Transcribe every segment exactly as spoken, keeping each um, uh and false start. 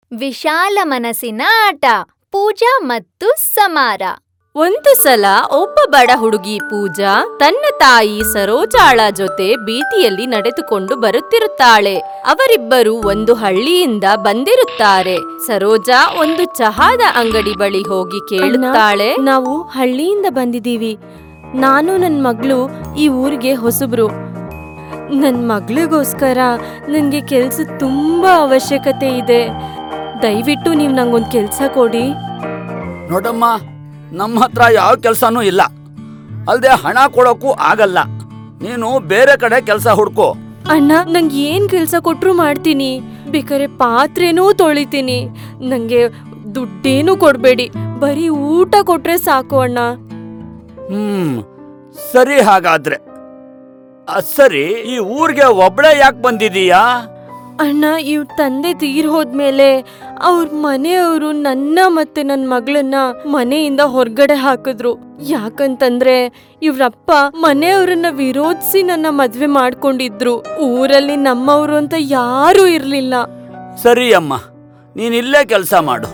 ವಿಶಾಲ ಮನಸ್ಸಿನ ಆಟ ಪೂಜಾ ಮತ್ತು ಸಮಾರ. ಒಂದು ಸಲ ಒಬ್ಬ ಬಡ ಹುಡುಗಿ ಪೂಜಾ ತನ್ನ ತಾಯಿ ಸರೋಜಾಳ ಜೊತೆ ಬೀದಿಯಲ್ಲಿ ನಡೆದುಕೊಂಡು ಬರುತ್ತಿರುತ್ತಾಳೆ. ಅವರಿಬ್ಬರು ಒಂದು ಹಳ್ಳಿಯಿಂದ ಬಂದಿರುತ್ತಾರೆ. ಸರೋಜಾ ಒಂದು ಚಹಾದ ಅಂಗಡಿ ಬಳಿ ಹೋಗಿ ಕೇಳುತ್ತಾಳೆ, ನಾವು ಹಳ್ಳಿಯಿಂದ ಬಂದಿದ್ದೀವಿ. ನಾನು ನನ್ ಮಗಳು ಈ ಊರಿಗೆ ಹೊಸಬ್ರು. ನನ್ ಮಗಳಿಗೋಸ್ಕರ ನನ್ಗೆ ಕೆಲ್ಸ ತುಂಬಾ ಅವಶ್ಯಕತೆ ಇದೆ. ದಯವಿಟ್ಟು ನೀವ್ ನಂಗೊಂದ್ ಕೆಲ್ಸ ಕೊಡಿ. ನೋಡಮ್ಮ, ನಮ್ಮ ಹತ್ರ ಯಾವ ಕೆಲಸನೂ ಇಲ್ಲ, ಅಲ್ದೆ ಹಣ ಕೊಡೋಕ್ಕೂ ಆಗಲ್ಲ. ನೀನು ಬೇರೆ ಕಡೆ ಕೆಲಸ ಹುಡ್ಕೋ. ಅಣ್ಣ, ನಂಗೆ ಏನ್ ಕೆಲ್ಸ ಕೊಟ್ರು ಮಾಡ್ತೀನಿ. ಬೇಕಾದ್ರೆ ಪಾತ್ರೆನೂ ತೊಳಿತೀನಿ. ನಂಗೆ ದುಡ್ಡೇನು ಕೊಡ್ಬೇಡಿ, ಬರೀ ಊಟ ಕೊಟ್ರೆ ಸಾಕು ಅಣ್ಣ. ಹ್ಮ್ ಸರಿ, ಹಾಗಾದ್ರೆ ಸರಿ. ಈ ಊರಿಗೆ ಒಬ್ಳೆ ಯಾಕೆ ಬಂದಿದೀಯಾ? ಅಣ್ಣ, ಇವ್ ತಂದೆ ತೀರ್ ಹೋದ್ಮೇಲೆ ಅವ್ರ ಮನೆಯವರು ನನ್ನ ಮತ್ತೆ ನನ್ ಮಗಳನ್ನ ಮನೆಯಿಂದ ಹೊರಗಡೆ ಹಾಕಿದ್ರು. ಯಾಕಂತಂದ್ರೆ ಇವ್ರಪ್ಪ ಮನೆಯವ್ರನ್ನ ವಿರೋಧಿಸಿ ನನ್ನ ಮದ್ವೆ ಮಾಡ್ಕೊಂಡಿದ್ರು. ಊರಲ್ಲಿ ನಮ್ಮವ್ರು ಅಂತ ಯಾರೂ ಇರ್ಲಿಲ್ಲ. ಸರಿ ಅಮ್ಮ, ನೀನ್ ಇಲ್ಲೇ ಕೆಲಸ ಮಾಡು.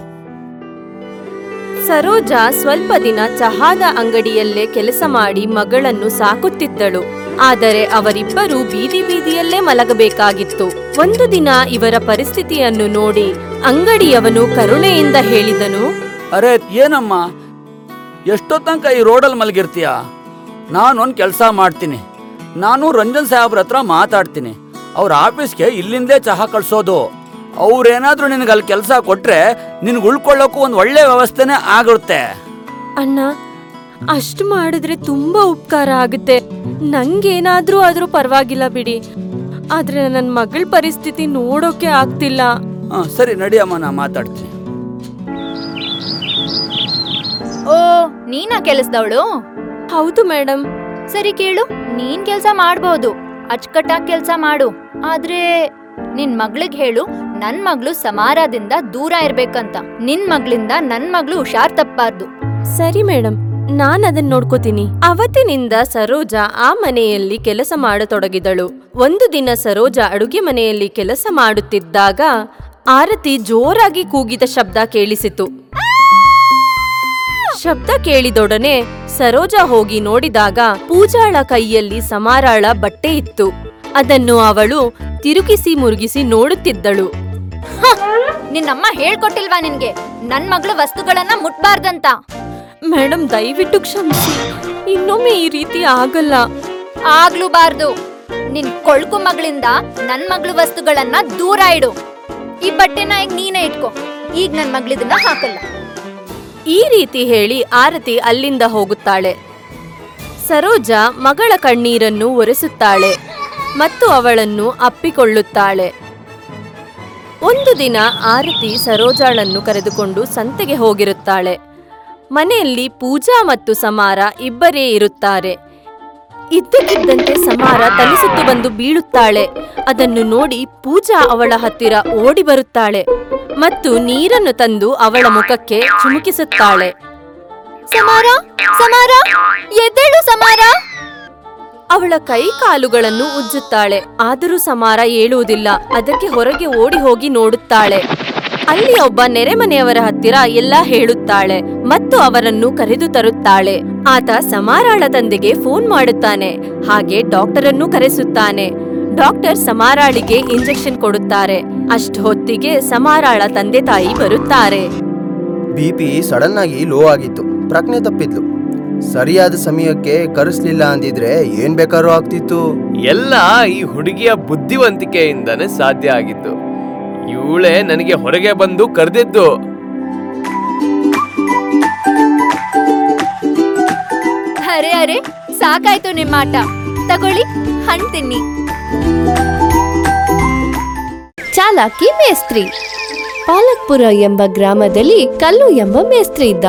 ಸರೋಜಾ ಸ್ವಲ್ಪ ದಿನ ಚಹಾದ ಅಂಗಡಿಯಲ್ಲೇ ಕೆಲಸ ಮಾಡಿ ಮಗಳನ್ನು ಸಾಕುತ್ತಿದ್ದಳು. ಆದರೆ ಅವರಿಬ್ಬರು ಬೀದಿ ಬೀದಿಯಲ್ಲೇ ಮಲಗಬೇಕಾಗಿತ್ತು. ಒಂದು ದಿನ ಇವರ ಪರಿಸ್ಥಿತಿಯನ್ನು ನೋಡಿ ಅಂಗಡಿಯವನು ಕರುಣೆಯಿಂದ ಹೇಳಿದನು, ಅರೆ ಏನಮ್ಮ, ಎಷ್ಟೋ ತನಕ ಈ ರೋಡಲ್ಲಿ ಮಲಗಿರ್ತೀಯ? ನಾನೊಂದು ಕೆಲಸ ಮಾಡ್ತೀನಿ. ನಾನು ರಂಜನ್ ಸಾಹೇಬ್ರ ಹತ್ರ ಮಾತಾಡ್ತೀನಿ. ಅವ್ರ ಆಫೀಸ್ಗೆ ಇಲ್ಲಿಂದೇ ಚಹಾ ಕಳ್ಸೋದು. ಅವ್ರೇನಾದ್ರೂ ನಿನಗೆ ಅಲ್ಲಿ ಕೆಲಸ ಕೊಟ್ರೆ ನಿನ್ಗೆ ಉಳ್ಕೊಳ್ಳೋಕ್ಕೂ ಒಂದು ಒಳ್ಳೆ ವ್ಯವಸ್ಥೆನೇ ಆಗುತ್ತೆ. ಅಣ್ಣ, ಅಷ್ಟು ಮಾಡಿದ್ರೆ ತುಂಬಾ ಉಪಕಾರ ಆಗುತ್ತೆ. ನಂಗೇನಾದ್ರೂ ಆದ್ರೂ ಪರವಾಗಿಲ್ಲ ಬಿಡಿ, ಆದ್ರೆ ನನ್ನ ಮಗಳ ಪರಿಸ್ಥಿತಿ ನೋಡೋಕೆ ಆಗ್ತಿಲ್ಲ. ಹಾ ಸರಿ, ನಡಿಯಮ್ಮ, ನಾ ಮಾತಾಡ್ತೀನಿ. ಓ, ನೀನಾ ಕೆಲಸದವಳು? ಹೌದು ಮೇಡಮ್. ಸರಿ ಕೇಳು, ನೀನ್ ಕೆಲ್ಸ ಮಾಡ್ಬೋದು, ಅಚ್ಚುಕಟ್ಟಾಗಿ ಕೆಲ್ಸ ಮಾಡು. ಆದ್ರೆ ನಿನ್ ಮಗ್ಳಿಗ್ ಹೇಳು, ನನ್ ಮಗ್ಳು ಸಮಾರದಿಂದ ದೂರ ಇರ್ಬೇಕಂತ. ನಿನ್ ಮಗ್ಳಿಂದ ನನ್ ಮಗ್ಳು ಹುಷಾರ್ ತಪ್ಪಾರ್ದು. ಸರಿ ಮೇಡಮ್, ನಾನ್ ಅದನ್ನ ನೋಡ್ಕೋತೀನಿ. ಅವತ್ತಿನಿಂದ ಸರೋಜಾ ಆ ಮನೆಯಲ್ಲಿ ಕೆಲಸ ಮಾಡತೊಡಗಿದಳು. ಒಂದು ದಿನ ಸರೋಜಾ ಅಡುಗೆ ಮನೆಯಲ್ಲಿ ಕೆಲಸ ಮಾಡುತ್ತಿದ್ದಾಗ ಆರತಿ ಜೋರಾಗಿ ಕೂಗಿದ ಶಬ್ದ ಕೇಳಿಸಿತು. ಶಬ್ದ ಕೇಳಿದೊಡನೆ ಸರೋಜಾ ಹೋಗಿ ನೋಡಿದಾಗ ಪೂಜಾಳ ಕೈಯಲ್ಲಿ ಸಮಾರಾಳ ಬಟ್ಟೆ ಇತ್ತು. ಅದನ್ನು ಅವಳು ತಿರುಗಿಸಿ ಮುರುಗಿಸಿ ನೋಡುತ್ತಿದ್ದಳು. ನಿನ್ನಮ್ಮ ಹೇಳ್ಕೊಟ್ಟಿಲ್ವಾ ನಿನ್ಗೆ ನನ್ ಮಗ್ಳು ವಸ್ತುಗಳನ್ನ ಮುಟ್ಬಾರ್ದಂತ? ಮೇಡಮ್, ದಯವಿಟ್ಟು ಕ್ಷಮಿಸಿ. ಇನ್ನೊಮ್ಮೆ ಈ ರೀತಿ ಆಗಲ್ಲ. ಆಗ್ಲೂಬಾರ್ದು. ನಿನ್ ಕೊಳ್ಕು ಮಗಳಿಂದ ನನ್ ಮಗ್ಳು ವಸ್ತುಗಳನ್ನ ದೂರ ಇಡು. ಈ ಬಟ್ಟೆನ ಈಗ ನೀನೇ ಇಟ್ಕೋ. ಈಗ ನನ್ ಮಗಳಿದನ್ನ ಹಾಕಲ್ಲ. ಈ ರೀತಿ ಹೇಳಿ ಆರತಿ ಅಲ್ಲಿಂದ ಹೋಗುತ್ತಾಳೆ. ಸರೋಜಾ ಮಗಳ ಕಣ್ಣೀರನ್ನು ಒರೆಸುತ್ತಾಳೆ ಮತ್ತು ಅವಳನ್ನು ಅಪ್ಪಿಕೊಳ್ಳುತ್ತಾಳೆ. ಒಂದು ದಿನ ಆರತಿ ಸರೋಜಾಳನ್ನು ಕರೆದುಕೊಂಡು ಸಂತೆಗೆ ಹೋಗಿರುತ್ತಾಳೆ. ಮನೆಯಲ್ಲಿ ಪೂಜಾ ಮತ್ತು ಸಮಾರ ಇಬ್ಬರೇ ಇರುತ್ತಾರೆ. ಇದ್ದಕ್ಕಿದ್ದಂತೆ ಸಮಾರ ತಲೆಸುತ್ತು ಬಂದು ಬೀಳುತ್ತಾಳೆ. ಅದನ್ನು ನೋಡಿ ಪೂಜಾ ಅವಳ ಹತ್ತಿರ ಓಡಿ ಬರುತ್ತಾಳೆ ಮತ್ತು ನೀರನ್ನು ತಂದು ಅವಳ ಮುಖಕ್ಕೆ ಚುಮುಕಿಸುತ್ತಾಳೆ. ಸಮಾರ, ಸಮಾರ, ಎದ್ದೇಳು ಸಮಾರ. ಅವಳ ಕೈ ಕಾಲುಗಳನ್ನು ಉಜ್ಜುತ್ತಾಳೆ. ಆದರೂ ಸಮಾರ ಏಳುವುದಿಲ್ಲ. ಅದಕ್ಕೆ ಹೊರಗೆ ಓಡಿ ಹೋಗಿ ನೋಡುತ್ತಾಳೆ. ಅಲ್ಲಿ ಒಬ್ಬ ನೆರೆಮನೆಯವರ ಹತ್ತಿರ ಎಲ್ಲಾ ಹೇಳುತ್ತಾಳೆ ಮತ್ತು ಅವರನ್ನು ಕರೆದು ತರುತ್ತಾಳೆ. ಆತ ಸಮಾರಾಳ ತಂದೆಗೆ ಫೋನ್ ಮಾಡುತ್ತಾನೆ. ಹಾಗೆ ಡಾಕ್ಟರ್ ಅನ್ನು ಕರೆಸುತ್ತಾನೆ. ಡಾಕ್ಟರ್ ಸಮಾರಾಳಿಗೆ ಇಂಜೆಕ್ಷನ್ ಕೊಡುತ್ತಾರೆ. ಅಷ್ಟು ಹೊತ್ತಿಗೆ ಸಮಾರಾಳ ತಂದೆ ತಾಯಿ ಬರುತ್ತಾರೆ. ಬಿಪಿ ಸಡನ್ ಆಗಿ ಲೋ ಆಗಿತ್ತು. ಪ್ರಜ್ಞೆ ತಪ್ಪಿದ್ಲು. ಸರಿಯಾದ ಸಮಯಕ್ಕೆ ಕರೆಸ್ಲಿಲ್ಲ ಅಂದಿದ್ರೆ ಏನ್ ಬೇಕಾದ್ರೂ ಆಗ್ತಿತ್ತು. ಎಲ್ಲ ಈ ಹುಡುಗಿಯ ಬುದ್ಧಿವಂತಿಕೆಯಿಂದನೇ ಸಾಧ್ಯ ಆಗಿದ್ದು. ಇವಳೇ ನನಗೆ ಹೊರಗೆ ಬಂದು ಕರೆದಿದ್ದು. ಅರೆ ಅರೆ, ಸಾಕಾಯ್ತು ನಿಮ್ಮ ಆಟ. ತಗೊಳ್ಳಿ, ಹಣ್ಣು ತಿನ್ನಿ. ಚಾಲಾಕಿ ಮೇಸ್ತ್ರಿ. ಪಾಲಕ್ಪುರ ಎಂಬ ಗ್ರಾಮದಲ್ಲಿ ಕಲ್ಲು ಎಂಬ ಮೇಸ್ತ್ರಿ ಇದ್ದ.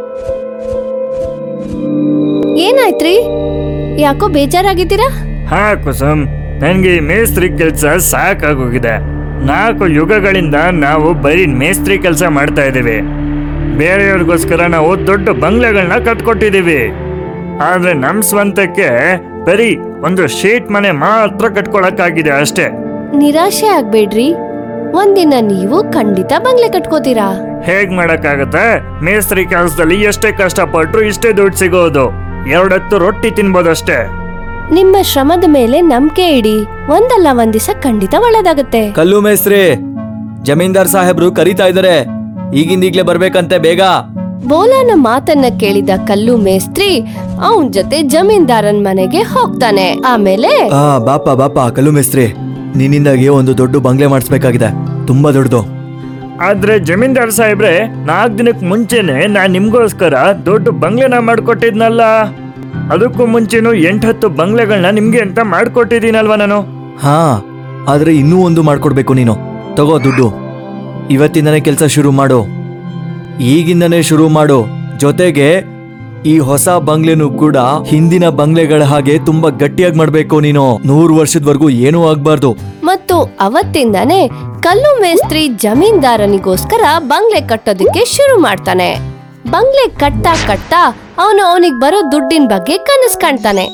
ಏನಾಯ್ತ್ರಿ, ಯಾಕೋ ಬೇಜಾರಾಗಿದ್ದೀರಾ? ಹಾ ಕುಸುಮ್, ನನ್ಗೆ ಈ ಮೇಸ್ತ್ರಿ ಕೆಲ್ಸ ಸಾಕಾಗೋಗಿದೆ. ನಾಲ್ಕು ಯುಗಗಳಿಂದ ನಾವು ಬರೀ ಮೇಸ್ತ್ರಿ ಕೆಲಸ ಮಾಡ್ತಾ ಇದ್ದೀವಿ. ಬೇರೆಯವ್ರಿಗೋಸ್ಕರ ನಾವು ದೊಡ್ಡ ಬಂಗ್ಲೆಗಳನ್ನ ಕಟ್ಕೊಟ್ಟಿದ್ದೀವಿ. ಆದ್ರೆ ನಮ್ ಸ್ವಂತಕ್ಕೆ ಬರೀ ಒಂದು ಶೀಟ್ ಮನೆ ಮಾತ್ರ ಕಟ್ಕೊಳಕ್ಕಾಗಿದೆ ಅಷ್ಟೇ. ನಿರಾಶೆ ಆಗ್ಬೇಡ್ರಿ. ಒಂದಿನ ನೀವು ಖಂಡಿತ ಬಂಗ್ಲೆ ಕಟ್ಕೋತೀರಾ. ಹೇಗ್ ಮಾಡಕ್ಕಾಗತ್ತೆ? ಮೇಸ್ತ್ರಿ ಕೆಲಸದಲ್ಲಿ ಎಷ್ಟೇ ಕಷ್ಟಪಟ್ರು ಇಷ್ಟೇ ದುಡ್ಡು ಸಿಗೋದು. ಎರಡತ್ತು ರೊಟ್ಟಿ ತಿನ್ಬೋದಷ್ಟೇ. ನಿಮ್ಮ ಶ್ರಮದ ಮೇಲೆ ನಂಬಿಕೆ ಇಡಿ, ಒಂದಲ್ಲ ಒಂದ್ ದಿವಸ ಖಂಡಿತ ಒಳ್ಳೇದಾಗತ್ತೆ. ಕಲ್ಲು ಮೇಸ್ತ್ರಿ, ಜಮೀನ್ದಾರ್ ಸಾಹೇಬ್ರು ಕರೀತಾ ಇದಾರೆ, ಈಗಿಂದೀಗ್ಲೇ ಬರ್ಬೇಕಂತೆ, ಬೇಗ. ಬೋಲಾನ ಮಾತನ್ನ ಕೇಳಿದ ಕಲ್ಲು ಮೇಸ್ತ್ರಿ ಅವನ್ ಜೊತೆ ಜಮೀನ್ದಾರನ್ ಮನೆಗೆ ಹೋಗ್ತಾನೆ. ಆಮೇಲೆ ಆ ಬಾಪ ಬಾಪ ಕಲ್ಲು ಮೇಸ್ತ್ರಿ, ನಿನ್ನಿಂದಾಗಿ ಒಂದು ದೊಡ್ಡ ಬಂಗ್ಲೆ ಮಾಡಿಸ್ಬೇಕಾಗಿದೆ, ತುಂಬಾ ದೊಡ್ಡದು. ಆದ್ರೆ ಜಮೀನ್ದಾರ್ ಸಾಹೇಬ್ರೆ, ನಾಲ್ಕು ದಿನಕ್ ಮುಂಚೆನೆ ನಾನ್ ನಿಮ್ಗೋಸ್ಕರ ದೊಡ್ಡ ಬಂಗ್ಲೆನ ಮಾಡ್ಕೊಟ್ಟಿದ್ನಲ್ಲ. ಅದಕ್ಕೂ ಮುಂಚೆನು ಎಂಟತ್ತು ಬಂಗ್ಲೆಗಳನ್ನ ನಿಮ್ಗೆ ಅಂತ ಮಾಡ್ಕೊಟ್ಟಿದ್ದೀನಲ್ವಾ ನಾನು. ಹಾ, ಆದ್ರೆ ಇನ್ನೂ ಒಂದು ಮಾಡ್ಕೊಡ್ಬೇಕು ನೀನು. ತಗೋ ದುಡ್ಡು, ಇವತ್ತಿಂದನೇ ಕೆಲಸ ಶುರು ಮಾಡು, ಈಗಿಂದನೇ ಶುರು ಮಾಡು. ಜೊತೆಗೆ ಈ ಹೊಸ ಬಂಗ್ಲೆನೂ ಕೂಡ ಹಿಂದಿನ ಬಂಗ್ಲೆಗಳ ಹಾಗೆ ತುಂಬಾ ಗಟ್ಟಿಯಾಗಿ ಮಾಡ್ಬೇಕು ನೀನು. ನೂರು ವರ್ಷದವರೆಗೂ ಏನೂ ಆಗ್ಬಾರ್ದು. ಮತ್ತು ಅವತ್ತಿಂದಾನೇ ಕಲ್ಲು ಮೇಸ್ತ್ರಿ ಜಮೀನ್ದಾರನಿಗೋಸ್ಕರ ಬಂಗ್ಲೆ ಕಟ್ಟೋದಕ್ಕೆ ಶುರು ಮಾಡ್ತಾನೆ. ಬಂಗ್ಲೆ ಕಟ್ತಾ ಕಟ್ತಾ ಅವನು ಅವನಿಗೆ ಬರೋ ದುಡ್ಡಿನ ಬಗ್ಗೆ ಕನಸು ಕಾಣ್ತಾನೆ.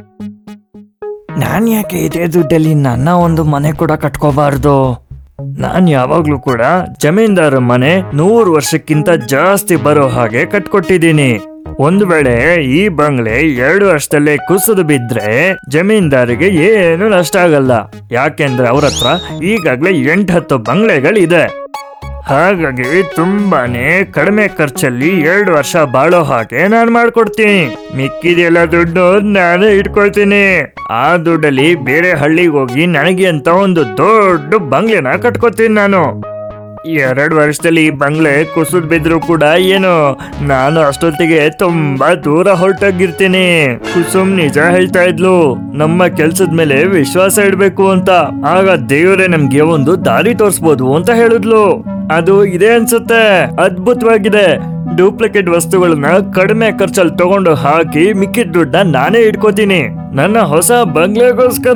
ನಾನ್ ಯಾಕೆ ಇದೇ ದುಡ್ಡಲ್ಲಿ ನನ್ನ ಒಂದು ಮನೆ ಕೂಡ ಕಟ್ಕೋಬಾರ್ದು? ನಾನ್ ಯಾವಾಗ್ಲೂ ಕೂಡ ಜಮೀನ್ದಾರ ಮನೆ ನೂರು ವರ್ಷಕ್ಕಿಂತ ಜಾಸ್ತಿ ಬರೋ ಹಾಗೆ ಕಟ್ಕೊಟ್ಟಿದ್ದೀನಿ. ಒಂದು ವೇಳೆ ಈ ಬಂಗ್ಲೆ ಎರಡು ವರ್ಷದಲ್ಲೇ ಕುಸಿದು ಬಿದ್ರೆ ಜಮೀನ್ದಾರಿಗೆ ಏನು ನಷ್ಟ ಆಗಲ್ಲ, ಯಾಕೆಂದ್ರೆ ಅವ್ರ ಹತ್ರ ಈಗಾಗ್ಲೇ ಎಂಟು ಹತ್ತು ಬಂಗ್ಲೆಗಳಿದೆ. ಹಾಗಾಗಿ ತುಂಬಾನೇ ಕಡಿಮೆ ಖರ್ಚಲ್ಲಿ ಎರಡು ವರ್ಷ ಬಾಳೋ ಹಾಗೆ ನಾನು ಮಾಡ್ಕೊಡ್ತೀನಿ. ಮಿಕ್ಕಿದೆಲ್ಲ ದುಡ್ಡು ನಾನೇ ಇಟ್ಕೊಳ್ತೀನಿ. ಆ ದುಡ್ಡಲ್ಲಿ ಬೇರೆ ಹಳ್ಳಿಗೆ ಹೋಗಿ ನನಗೆ ಅಂತ ಒಂದು ದೊಡ್ಡ ಬಂಗ್ಲೆನ ಕಟ್ಕೊತೀನಿ ನಾನು. ಎರಡು ವರ್ಷದಲ್ಲಿ ಈ ಬಂಗ್ಲೆ ಕುಸಿದ್ ಬಿದ್ರು ಕೂಡ ಏನು, ನಾನು ಅಷ್ಟೊತ್ತಿಗೆ ತುಂಬಾ ದೂರ ಹೊರಟೋಗಿರ್ತೀನಿ. ಕುಸುಮ್ ನಿಜ ಹೇಳ್ತಾ ಇದ್ಲು, ನಮ್ಮ ಕೆಲ್ಸದ ಮೇಲೆ ವಿಶ್ವಾಸ ಇಡ್ಬೇಕು ಅಂತ. ಆಗ ದೇವರೇ ನಮ್ಗೆ ಒಂದು ದಾರಿ ತೋರಿಸ್ಬೋದು ಅಂತ ಹೇಳಿದ್ಲು. ಅದು ಇದೆ ಅನ್ಸುತ್ತೆ. ಅದ್ಭುತವಾಗಿದೆ. ಡೂಪ್ಲಿಕೇಟ್ ವಸ್ತುಗಳನ್ನ ಕಡಿಮೆ ಖರ್ಚಲ್ಲಿ ತಗೊಂಡು ಹಾಕಿ ಮಿಕ್ಕಿದ ದುಡ್ಡನ್ನ ನಾನೇ ಇಟ್ಕೋತೀನಿ ನನ್ನ ಹೊಸ ಬಂಗ್ಲೆಗೋಸ್ಕರ.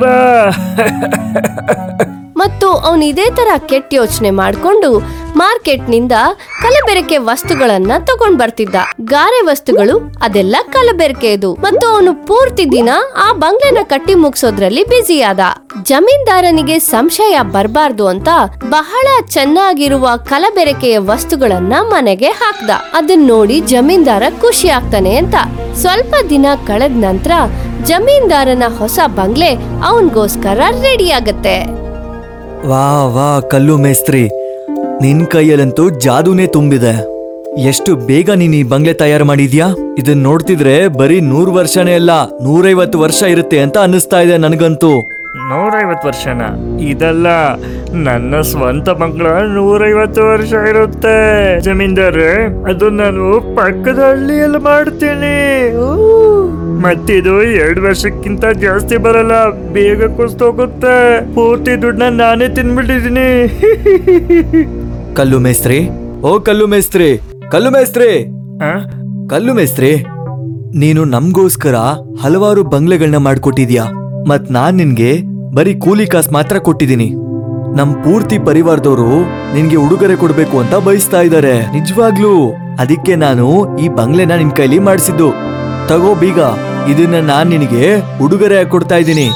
ಮತ್ತು ಅವನು ಇದೇ ತರ ಕೆಟ್ಟ ಯೋಚನೆ ಮಾಡ್ಕೊಂಡು ಮಾರ್ಕೆಟ್ನಿಂದ ಕಲಬೆರಕೆ ವಸ್ತುಗಳನ್ನ ತಗೊಂಡ್ ಬರ್ತಿದ್ದ. ಗಾರೆ ವಸ್ತುಗಳು ಅದೆಲ್ಲ ಕಲಬೆರಕೆದು. ಮತ್ತು ಅವನು ಪೂರ್ತಿ ದಿನ ಆ ಬಂಗ್ಲೆನ ಕಟ್ಟಿ ಮುಗಿಸೋದ್ರಲ್ಲಿ ಬ್ಯುಸಿ ಆದ. ಜಮೀನ್ದಾರನಿಗೆ ಸಂಶಯ ಬರಬಾರ್ದು ಅಂತ ಬಹಳ ಚೆನ್ನಾಗಿರುವ ಕಲಬೆರಕೆಯ ವಸ್ತುಗಳನ್ನ ಮನೆಗೆ ಹಾಕ್ದ. ಅದನ್ನ ನೋಡಿ ಜಮೀನ್ದಾರ ಖುಷಿ ಆಗ್ತಾನೆ ಅಂತ. ಸ್ವಲ್ಪ ದಿನ ಕಳೆದ ನಂತರ ಜಮೀನ್ದಾರನ ಹೊಸ ಬಂಗ್ಲೆ ಅವನ್ಗೋಸ್ಕರ ರೆಡಿ ಆಗತ್ತೆ. ವಾ ವಾ ಕಲ್ಲು ಮೇಸ್ತ್ರಿ, ನಿನ್ ಕೈಯಲ್ಲಂತೂ ಜಾದೂನೇ ತುಂಬಿದೆ. ಎಷ್ಟು ಬೇಗ ನೀನ್ ಈ ಬಂಗ್ಲೆ ತಯಾರು ಮಾಡಿದ್ಯಾ. ಇದನ್ನ ನೋಡ್ತಿದ್ರೆ ಬರೀ ನೂರ್ ವರ್ಷನೇ ಅಲ್ಲ, ನೂರೈವತ್ತು ವರ್ಷ ಇರುತ್ತೆ ಅಂತ ಅನ್ನಿಸ್ತಾ ಇದೆ ನನಗಂತೂ. ನೂರೈವತ್ತು ವರ್ಷನ? ಇದಲ್ಲ, ನನ್ನ ಸ್ವಂತ ಬಂಗ್ಲ ನೂರೈವತ್ತು ವರ್ಷ ಇರುತ್ತೆ ಜಮೀನ್ದಾರೆ. ಅದು ನಾನು ಪಕ್ಕದ ಹಳ್ಳಿಯಲ್ಲಿ ಮಾಡ್ತೀನಿ. ಮತ್ತಿದು ಎರಡು ವರ್ಷಕ್ಕಿಂತ ಜಾಸ್ತಿ ಬರಲ್ಲ, ಬೇಗ ಕುಸ್ತೋಗುತ್ತೆ. ಪೂರ್ತಿ ದುಡ್ಡನ್ನ ನಾನೇ ತಿನ್ಬಿಟ್ಟಿದೀನಿ. ಕಲ್ಲು ಮೇಸ್ತ್ರಿ, ಓ ಕಲ್ಲು ಮೇಸ್ತ್ರಿ, ಕಲ್ಲು ಮೇಸ್ತ್ರಿ, ಆ? ಕಲ್ಲು ಮೇಸ್ತ್ರಿ, ನೀನು ನಮ್ಗೋಸ್ಕರ ಹಲವಾರು ಬಂಗ್ಲೆಗಳನ್ನ ಮಾಡ್ಕೊಟ್ಟಿದ್ಯಾ. ಮತ್ ನಾನ್ ನಿನ್ಗೆ ಬರೀ ಕೂಲಿ ಕಾಸು ಮಾತ್ರ ಕೊಟ್ಟಿದ್ದೀನಿ. ನಮ್ ಪೂರ್ತಿ ಪರಿವಾರದವರು ನಿನ್ಗೆ ಉಡುಗೊರೆ ಕೊಡ್ಬೇಕು ಅಂತ ಬಯಸ್ತಾ ಇದ್ದಾರೆ. ನಿಜವಾಗ್ಲೂ ಅದಕ್ಕೆ ನಾನು ಈ ಬಂಗ್ಲೆನ ನಿನ್ ಕೈಲಿ ಮಾಡಿಸಿದ್ದು. ತಗೋ ಬೀಗ, ಇದನ್ನ ನಾನ್ ನಿನಗೆ ಉಡುಗೊರೆ ಕೊಡ್ತಾ ಇದ್ದೀನಿ.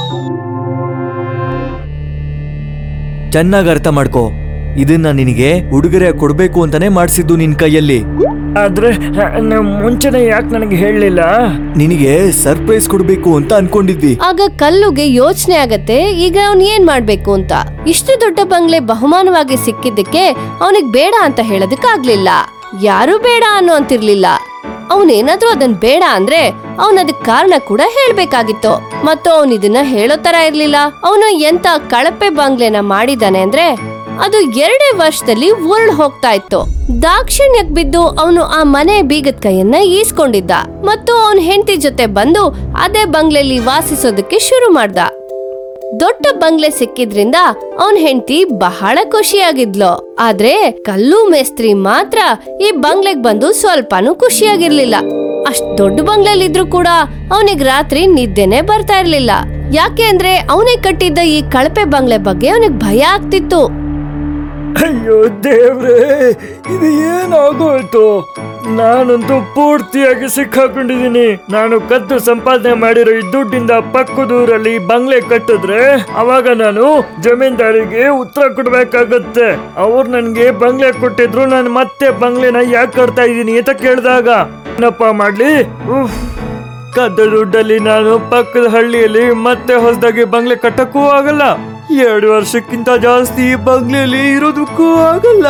ಚೆನ್ನಾಗಿ ಅರ್ಥ ಮಾಡ್ಕೋ, ಇದನ್ನ ನಿನಗೆ ಉಡುಗೊರೆ ಕೊಡ್ಬೇಕು ಅಂತಾನೆ ಮಾಡಿಸಿದ್ದು ನಿನ್ ಕೈಯಲ್ಲಿ. ಆದ್ರೆ ನಾವ್ ಮುಂಚೆನೆ ಯಾಕೆ ನನಗೆ ಹೇಳಲಿಲ್ಲ? ನಿನಗೆ ಸರ್ಪ್ರೈಸ್ ಕೊಡ್ಬೇಕು ಅಂತ ಅನ್ಕೊಂಡಿದ್ವಿ. ಆಗ ಕಲ್ಲುಗೆ ಯೋಚನೆ ಆಗತ್ತೆ, ಈಗ ಅವನ್ ಏನ್ ಮಾಡ್ಬೇಕು ಅಂತ. ಇಷ್ಟು ದೊಡ್ಡ ಬಂಗ್ಲೆ ಬಹುಮಾನವಾಗಿ ಸಿಕ್ಕಿದ್ದಕ್ಕೆ ಅವನಿಗೆ ಬೇಡ ಅಂತ ಹೇಳೋದಕ್ಕಾಗ್ಲಿಲ್ಲ. ಯಾರು ಬೇಡ ಅನ್ನೋ ಅಂತಿರ್ಲಿಲ್ಲ. ಅವನೇನಾದ್ರೂ ಅದನ್ ಬೇಡ ಅಂದ್ರೆ ಅವನ್ ಅದಕ್ ಕಾರಣ ಕೂಡ ಹೇಳ್ಬೇಕಾಗಿತ್ತು. ಮತ್ತು ಅವನ್ ಇದನ್ನ ಹೇಳೋ ತರ ಇರ್ಲಿಲ್ಲ. ಅವನು ಎಂತ ಕಳಪೆ ಬಂಗ್ಲೆನ ಮಾಡಿದಾನೆ ಅಂದ್ರೆ ಅದು ಎರಡೇ ವರ್ಷದಲ್ಲಿ ಉರುಳ್ ಹೋಗ್ತಾ ಇತ್ತು. ದಾಕ್ಷಿಣ್ಯಕ್ ಬಿದ್ದು ಅವನು ಆ ಮನೆ ಬೀಗದ ಕೈಯನ್ನ ಈಸ್ಕೊಂಡಿದ್ದ ಮತ್ತು ಅವನ್ ಹೆಂಡತಿ ಜೊತೆ ಬಂದು ಅದೇ ಬಂಗ್ಲೆಲಿ ವಾಸಿಸೋದಕ್ಕೆ ಶುರು ಮಾಡ್ದ. ದೊಡ್ಡ ಬಂಗ್ಲೆ ಸಿಕ್ಕಿದ್ರಿಂದ ಅವನ್ ಹೆಂಡತಿ ಬಹಳ ಖುಷಿಯಾಗಿದ್ಲು. ಆದ್ರೆ ಕಲ್ಲು ಮೇಸ್ತ್ರಿ ಮಾತ್ರ ಈ ಬಂಗ್ಲೆಗ್ ಬಂದು ಸ್ವಲ್ಪನೂ ಖುಷಿಯಾಗಿರ್ಲಿಲ್ಲ. ಅಷ್ಟ್ ದೊಡ್ಡ ಬಂಗ್ಲೆಲಿದ್ರು ಕೂಡ ಅವನಿಗೆ ರಾತ್ರಿ ನಿದ್ದೆನೆ ಬರ್ತಾ ಇರ್ಲಿಲ್ಲ. ಯಾಕೆ ಅಂದ್ರೆ ಅವನೇ ಕಟ್ಟಿದ್ದ ಈ ಕಳಪೆ ಬಂಗ್ಲೆ ಬಗ್ಗೆ ಅವನಿಗೆ ಭಯ ಆಗ್ತಿತ್ತು. ಅಯ್ಯೋ ದೇವ್ರೇ, ಇದು ಏನಾಗೋಯ್ತು? ನಾನಂತೂ ಪೂರ್ತಿಯಾಗಿ ಸಿಕ್ಕಾಕೊಂಡಿದ್ದೀನಿ. ನಾನು ಕದ್ದು ಸಂಪಾದನೆ ಮಾಡಿರೋ ಈ ದುಡ್ಡಿಂದ ಪಕ್ಕದೂರಲ್ಲಿ ಬಂಗ್ಲೆ ಕಟ್ಟಿದ್ರೆ ಅವಾಗ ನಾನು ಜಮೀನ್ದಾರಿಗೆ ಉತ್ತರ ಕೊಡ್ಬೇಕಾಗತ್ತೆ. ಅವ್ರು ನನ್ಗೆ ಬಂಗ್ಲೆ ಕೊಟ್ಟಿದ್ರು, ನಾನು ಮತ್ತೆ ಬಂಗ್ಲೆನ ಯಾಕೆ ಕಟ್ತಾ ಇದ್ದೀನಿ ಅಂತ ಕೇಳಿದಾಗ ಏನಪ್ಪ ಮಾಡ್ಲಿ? ಉಫ್, ಕದ್ದ ದುಡ್ಡಲ್ಲಿ ನಾನು ಪಕ್ಕದ ಹಳ್ಳಿಯಲ್ಲಿ ಮತ್ತೆ ಹೊಸದಾಗಿ ಬಂಗ್ಲೆ ಕಟ್ಟಕ್ಕೂ ಆಗಲ್ಲ. ಎರಡು ವರ್ಷಕ್ಕಿಂತ ಜಾಸ್ತಿ ಬಂಗ್ಲೆಯಲ್ಲಿ ಇರೋದಕ್ಕೂ ಆಗಲ್ಲ.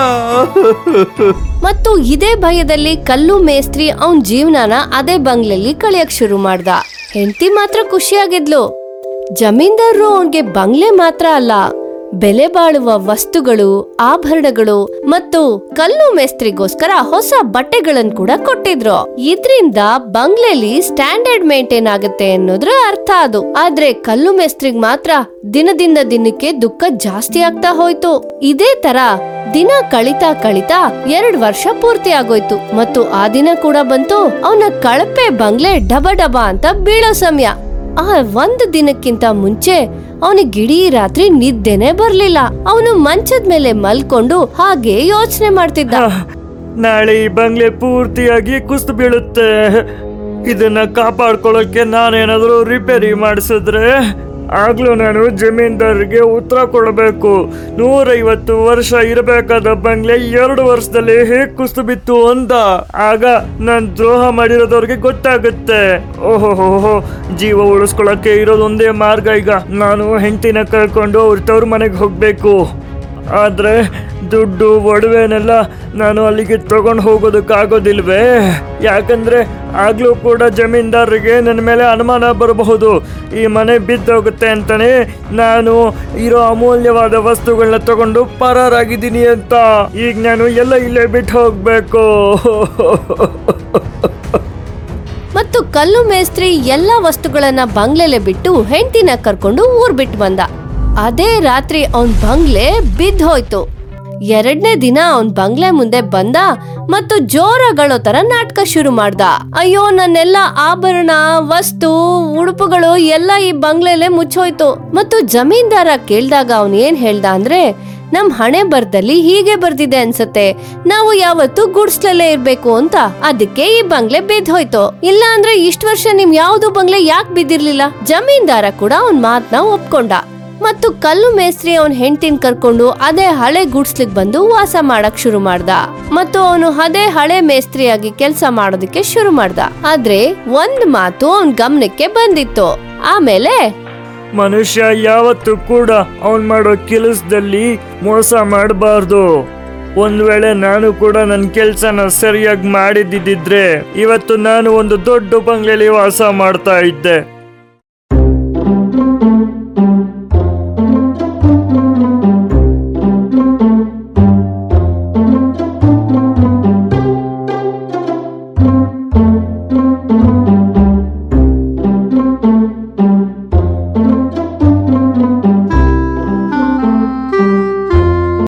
ಮತ್ತು ಇದೇ ಭಯದಲ್ಲಿ ಕಲ್ಲು ಮೇಸ್ತ್ರಿ ಅವನ್ ಜೀವನನ ಅದೇ ಬಂಗ್ಲೆಯಲ್ಲಿ ಕಳಿಯಕ್ ಶುರು ಮಾಡ್ದ. ಹೆಂಡತಿ ಮಾತ್ರ ಖುಷಿಯಾಗಿದ್ಲು. ಜಮೀನ್ದಾರರು ಅವನ್ಗೆ ಬಂಗ್ಲೆ ಮಾತ್ರ ಅಲ್ಲ, ಬೆಲೆ ಬಾಳುವ ವಸ್ತುಗಳು, ಆಭರಣಗಳು ಮತ್ತು ಕಲ್ಲು ಮೇಸ್ತ್ರಿಗೋಸ್ಕರ ಹೊಸ ಬಟ್ಟೆಗಳನ್ನು ಕೂಡ ಕೊಟ್ಟಿದ್ರು. ಇದ್ರಿಂದ ಬಂಗ್ಲೆಲಿ ಸ್ಟ್ಯಾಂಡರ್ಡ್ ಮೇಂಟೈನ್ ಆಗುತ್ತೆ ಅನ್ನೋದ್ರ ಅರ್ಥ ಅದು. ಆದ್ರೆ ಕಲ್ಲು ಮೇಸ್ತ್ರಿಗ್ ಮಾತ್ರ ದಿನದಿಂದ ದಿನಕ್ಕೆ ದುಃಖ ಜಾಸ್ತಿ ಆಗ್ತಾ ಹೋಯ್ತು. ಇದೇ ತರ ದಿನ ಕಳಿತಾ ಕಳಿತಾ ಎರಡ್ ವರ್ಷ ಪೂರ್ತಿ ಆಗೋಯ್ತು. ಮತ್ತು ಆ ದಿನ ಕೂಡ ಬಂತು, ಅವನ ಕಳಪೆ ಬಂಗ್ಲೆ ಡಬ ಡಬ ಅಂತ ಬೀಳೋ ಸಮಯ. ಆ ಒಂದ್ ದಿನಕ್ಕಿಂತ ಮುಂಚೆ ಅವನಿಗೆ ಇಡೀ ರಾತ್ರಿ ನಿದ್ದೆನೆ ಬರ್ಲಿಲ್ಲ. ಅವನು ಮಂಚದ ಮೇಲೆ ಮಲ್ಕೊಂಡು ಹಾಗೆ ಯೋಚನೆ ಮಾಡ್ತಿದ್ದ. ನಾಳೆ ಈ ಬಂಗ್ಲೆ ಪೂರ್ತಿಯಾಗಿ ಕುಸ್ತು ಬೀಳುತ್ತೆ. ಇದನ್ನ ಕಾಪಾಡ್ಕೊಳ್ಳೋಕೆ ನಾನೇನಾದ್ರೂ ರಿಪೇರಿ ಮಾಡಿಸಿದ್ರೆ ಆಗ್ಲೂ ನಾನು ಜಮೀನ್ದಾರಿಗೆ ಉತ್ತರ ಕೊಡಬೇಕು. ನೂರೈವತ್ತು ವರ್ಷ ಇರಬೇಕಾದ ಬಂಗ್ಲೆ ಎರಡು ವರ್ಷದಲ್ಲಿ ಹೇಗ್ ಕುಸ್ತು ಬಿತ್ತು ಅಂತ ಆಗ ನಾನ್ ದ್ರೋಹ ಮಾಡಿರೋದವ್ರಿಗೆ ಗೊತ್ತಾಗುತ್ತೆ. ಓಹೋ, ಜೀವ ಉಳಿಸ್ಕೊಳಕ್ಕೆ ಇರೋದೊಂದೇ ಮಾರ್ಗ. ಈಗ ನಾನು ಹೆಂಡತಿನ ಕಳ್ಕೊಂಡು ಅವ್ರ ತವ್ರ ಮನೆಗೆ ಹೋಗ್ಬೇಕು. ಆದ್ರೆ ದುಡ್ಡು ಒಡವೆನೆಲ್ಲ ನಾನು ಅಲ್ಲಿಗೆ ತಗೊಂಡು ಹೋಗೋದಕ್ಕಾಗೋದಿಲ್ವೇ? ಯಾಕಂದ್ರೆ ಆಗ್ಲೂ ಕೂಡ ಜಮೀನ್ದಾರರಿಗೆ ನನ್ನ ಮೇಲೆ ಅನುಮಾನ ಬರಬಹುದು. ಈ ಮನೆ ಬಿದ್ದೋಗುತ್ತೆ ಅಂತಾನೆ ನಾನು ಇರೋ ಅಮೂಲ್ಯವಾದ ವಸ್ತುಗಳನ್ನ ತಗೊಂಡು ಪರಾರಾಗಿದ್ದೀನಿ ಅಂತ. ಈಗ ನಾನು ಎಲ್ಲ ಇಲ್ಲೇ ಬಿಟ್ಟು ಹೋಗ್ಬೇಕು. ಮತ್ತು ಕಲ್ಲು ಮೇಸ್ತ್ರಿ ಎಲ್ಲಾ ವಸ್ತುಗಳನ್ನ ಬಂಗ್ಲೆಲೆ ಬಿಟ್ಟು ಹೆಂಡತಿನ ಕರ್ಕೊಂಡು ಊರ್ ಬಿಟ್ಟು ಬಂದ. ಅದೇ ರಾತ್ರಿ ಅವನ್ ಬಂಗ್ಲೆ ಬಿದ್ದು ಹೋಯ್ತು. ಎರಡನೇ ದಿನ ಅವನ್ ಬಂಗ್ಲೆ ಮುಂದೆ ಬಂದ ಮತ್ತು ಜೋರಗಳೋ ತರ ನಾಟಕ ಶುರು ಮಾಡ್ದ. ಅಯ್ಯೋ, ನನ್ನೆಲ್ಲ ಆಭರಣ, ವಸ್ತು, ಉಡುಪುಗಳು ಎಲ್ಲ ಈ ಬಂಗ್ಲೆಲೆ ಮುಚ್ಚೋಯ್ತು. ಮತ್ತು ಜಮೀನ್ದಾರ ಕೇಳ್ದಾಗ ಅವನ್ ಏನ್ ಹೇಳ್ದ ಅಂದ್ರೆ, ನಮ್ ಹಣೆ ಬರ್ದಲ್ಲಿ ಹೀಗೆ ಬರ್ದಿದೆ ಅನ್ಸತ್ತೆ, ನಾವು ಯಾವತ್ತು ಗುಡ್ಸ್ಲಲ್ಲೇ ಇರ್ಬೇಕು ಅಂತ, ಅದಕ್ಕೆ ಈ ಬಂಗ್ಲೆ ಬಿದ್ದು ಹೋಯ್ತು. ಇಲ್ಲ ಅಂದ್ರೆ ಇಷ್ಟ ವರ್ಷ ನಿಮ್ ಯಾವ್ದು ಬಂಗ್ಲೆ ಯಾಕೆ ಬಿದ್ದಿರ್ಲಿಲ್ಲ? ಜಮೀನ್ದಾರ ಕೂಡ ಅವನ್ ಮಾತ್ನ ಒಪ್ಕೊಂಡ. ಮತ್ತು ಕಲ್ಲು ಮೇಸ್ತ್ರಿ ಅವನ್ ಹೆಂಡತಿನ ಕರ್ಕೊಂಡು ಅದೇ ಹಳೆ ಗುಡ್ಸ್ಲಿಗ್ ಬಂದು ವಾಸ ಮಾಡಕ್ ಶುರು ಮಾಡ್ದ. ಮತ್ತು ಅವನು ಅದೇ ಹಳೆ ಮೇಸ್ತ್ರಿಯಾಗಿ ಕೆಲ್ಸ ಮಾಡೋದಕ್ಕೆ ಶುರು ಮಾಡ್ದ. ಆದ್ರೆ ಒಂದ್ ಮಾತು ಅವನ್ ಗಮನಕ್ಕೆ ಬಂದಿತ್ತು. ಆಮೇಲೆ ಮನುಷ್ಯ ಯಾವತ್ತೂ ಕೂಡ ಅವನ್ ಮಾಡೋ ಕೆಲಸದಲ್ಲಿ ಮೋಸ ಮಾಡಬಾರ್ದು. ಒಂದ್ ವೇಳೆ ನಾನು ಕೂಡ ನನ್ನ ಕೆಲ್ಸನ ಸರಿಯಾಗಿ ಮಾಡಿದ್ದಿದ್ರೆ ಇವತ್ತು ನಾನು ಒಂದು ದೊಡ್ಡ ಬಂಗ್ಲೆಯಲ್ಲಿ ವಾಸ ಮಾಡ್ತಾ ಇದ್ದೆ.